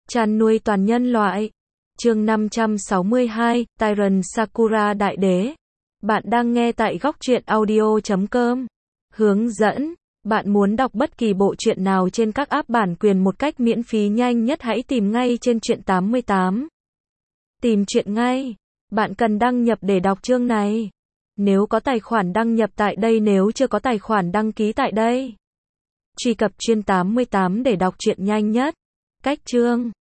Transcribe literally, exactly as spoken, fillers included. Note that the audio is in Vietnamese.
Chăn nuôi toàn nhân loại. Chương năm trăm sáu mươi hai, Tyrant Sakura Đại Đế. Bạn đang nghe tại góc truyện audio chấm com. Hướng dẫn. Bạn muốn đọc bất kỳ bộ truyện nào trên các app bản quyền một cách miễn phí nhanh nhất, hãy tìm ngay trên truyện tám mươi tám. Tìm truyện ngay. Bạn cần đăng nhập để đọc chương này. Nếu có tài khoản đăng nhập tại đây, nếu chưa có tài khoản đăng ký tại đây. Truy cập truyện tám mươi tám để đọc truyện nhanh nhất. Cách chương.